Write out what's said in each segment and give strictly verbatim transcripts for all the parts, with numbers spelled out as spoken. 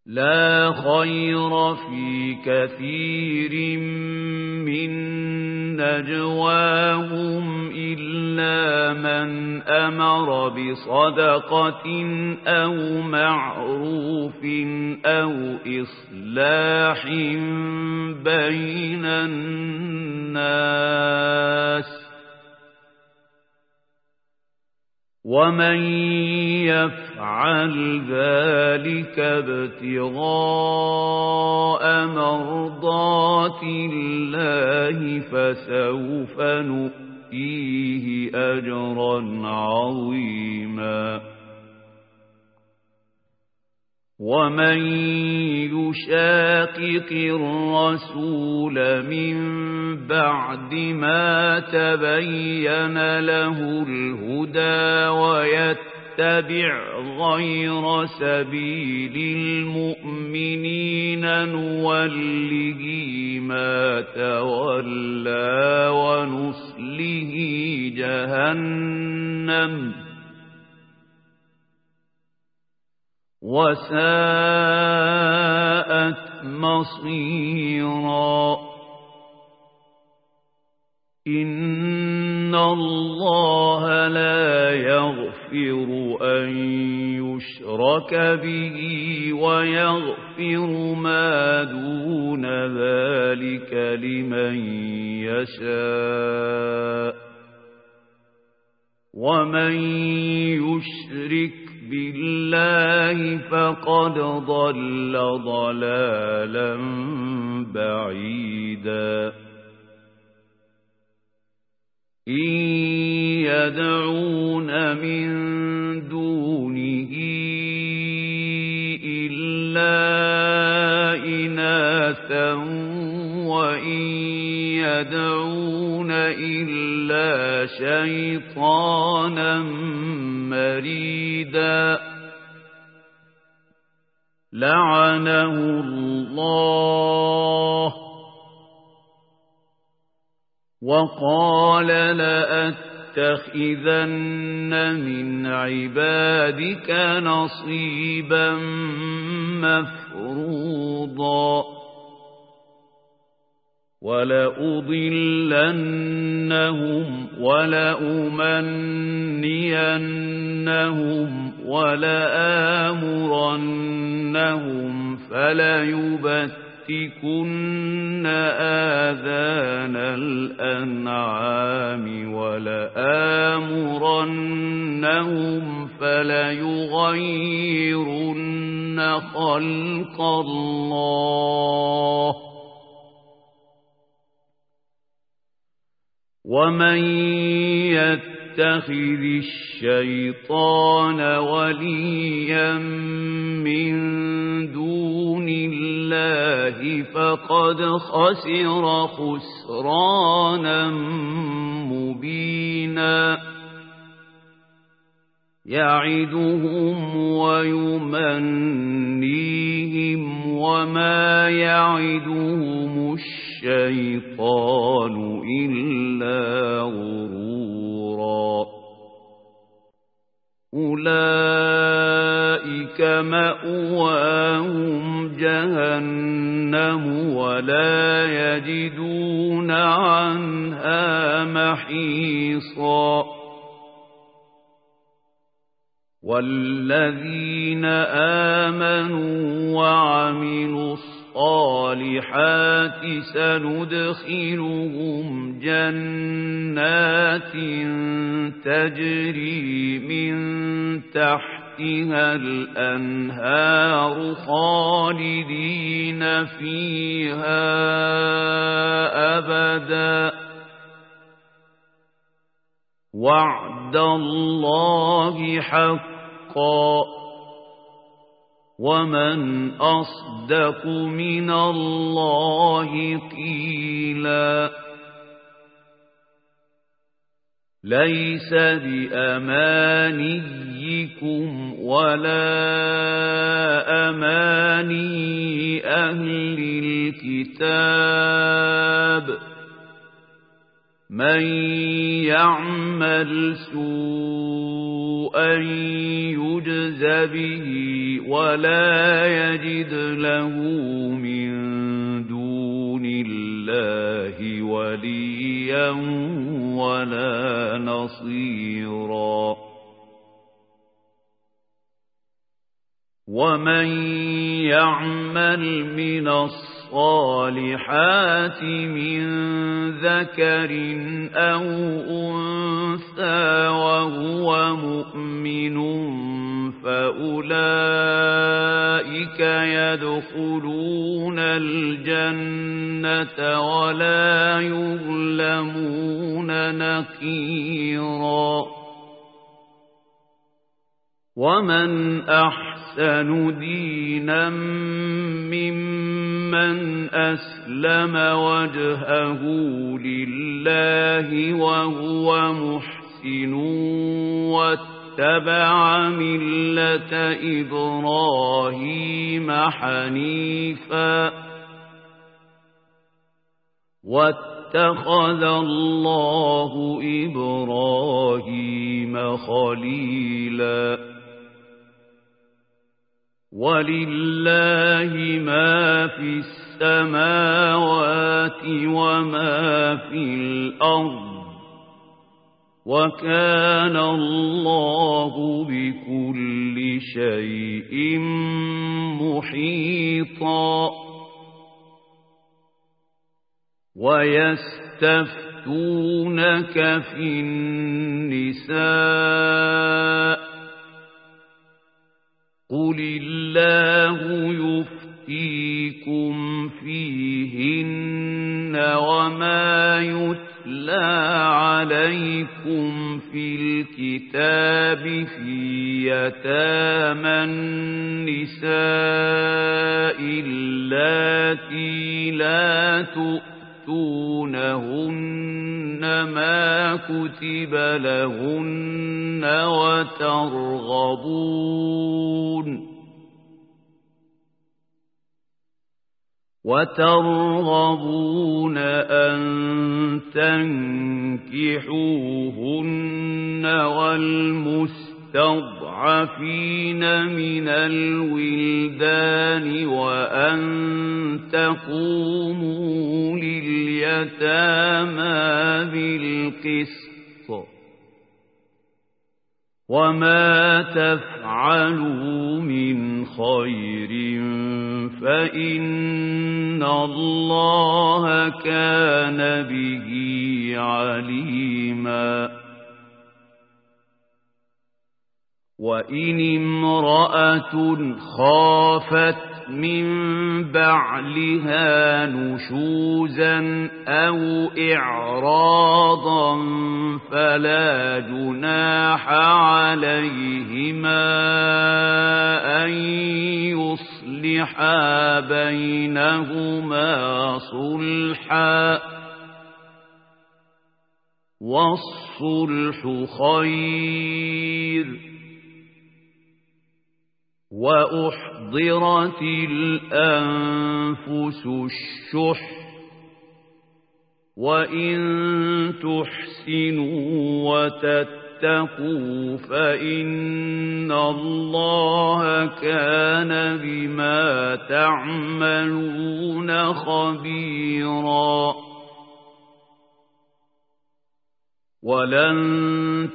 لا خير في كثير من نجواهم إلا من أمر بصدقة أو معروف أو إصلاح بين الناس ومن يفعل ذلك ابتغاء مرضات الله فسوف نؤتيه أجرا عظيما ومن يشاقق الرسول من بعد ما تبين له الهدى ويتبع غير سبيل المؤمنين نوله ما تولى ونصله جهنم وساءت مصيرا إن الله لا يغفر أن يشرك به ويغفر ما دون ذلك لمن يشاء ومن يشرك بالله فقد ضل ضلالا بعيدا إن يدعون من دونه إلا إناثا وإن يدعون إلا شيطانا مريدا لعنه الله وقال لأتخذن من عبادك نصيبا مفروضا ولأضلنهم ولأمنينهم ولآمرنهم فليبتكن آذان الأنعام ولآمرنهم فليغيرن خلق الله ومن يتخذ الشيطان وليا من دون الله فقد خسر خسرانا مبينا يعدهم ويمنيهم وما يعدهم الشيطان إلا غرورا أولئك مأواهم جهنم ولا يجدون عنها محيصا والذين آمنوا وعملوا الصالحات سندخلهم جنات تجري من تحتها الأنهار خالدين فيها أبدا وعد الله حقا ومن أصدق من الله قيلا ليس بأمانيكم ولا أماني أهل الكتاب من يعمل سوءا يجز به ولا يجد له من دون الله وليا ولا نصيرا ومن يعمل من الصالحات من ذكر أو أنثى وهو مؤمن فأولئك يدخلون الجنة ولا يظلمون نقيرا ومن أحسن دينا ممن أسلم وجهه لله وهو محسن واتبع ملة إبراهيم حنيفا واتخذ الله إبراهيم خليلا ولله ما في السماوات وما في الأرض وكان الله بكل شيء محيطا ويستفتونك في النساء قل الله يفتيكم فيهن وما يتلى عليكم في الكتاب في يتامى النساء اللاتي لا تؤتونهن ما كتب لهن وترغبون وترغبون أن تنكحوهن والمستضعفين من الولدان وأن تقوموا لليتامى بالقسط وما تفعلوا من خير فإن الله كان به عليما وإن امرأة خافت من بعلها نشوزا أو إعراضا فلا جناح عليهما أن يصلحا بينهما صلحا والصلح خير وأحضرت الأنفس الشح وإن تحسنوا وتتقوا فإن الله كان بما تعملون خبيرا ولن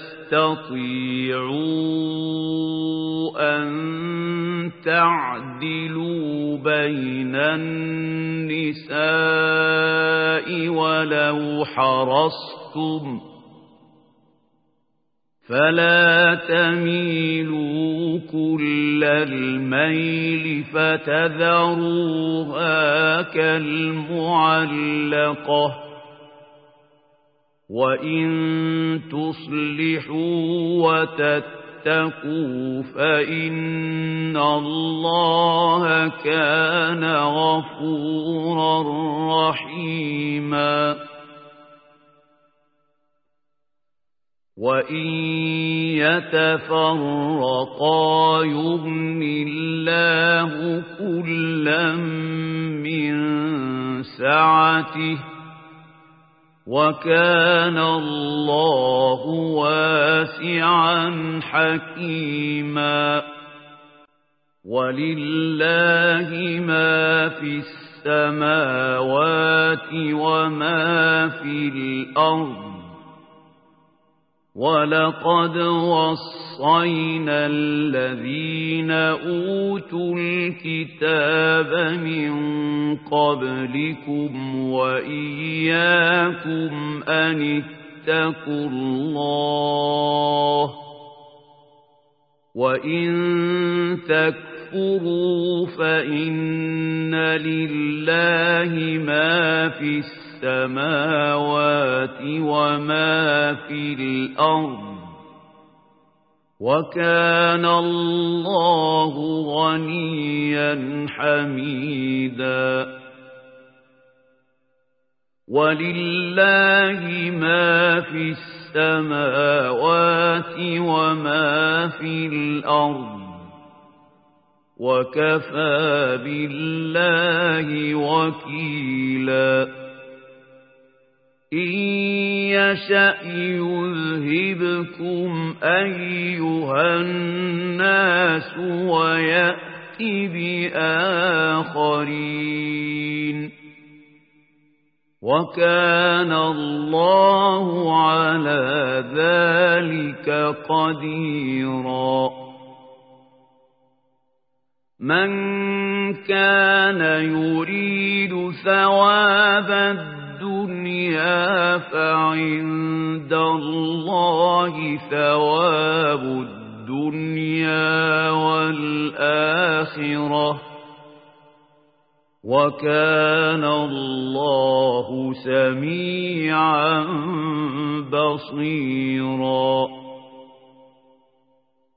تستطيعوا أن تعدلوا بين النساء ولو حرصتم فلا تميلوا كل الميل فتذروها كالمعلقة وإن تصلحوا وتتقوا فإن الله كان غفورا رحيما وإن يتفرقا يغن الله كلا من سعته وكان الله واسعا حكيما ولله ما في السماوات وما في الأرض ولقد وصينا الذين أوتوا الكتاب من قبلكم وإياكم أن اتقوا الله وإن تكفروا فإن لله ما في السماوات وما في الأرض وكان الله غنيا حميدا ولله ما في السماوات وما في الأرض وكفى بالله وكيلا إن يشأ يذهبكم أيها الناس ويأت بآخرين وكان الله على ذلك قديرا من كان يريد ثواب الدنيا فعند الله ثواب الدنيا والآخرة وكان الله سميعا بصيرا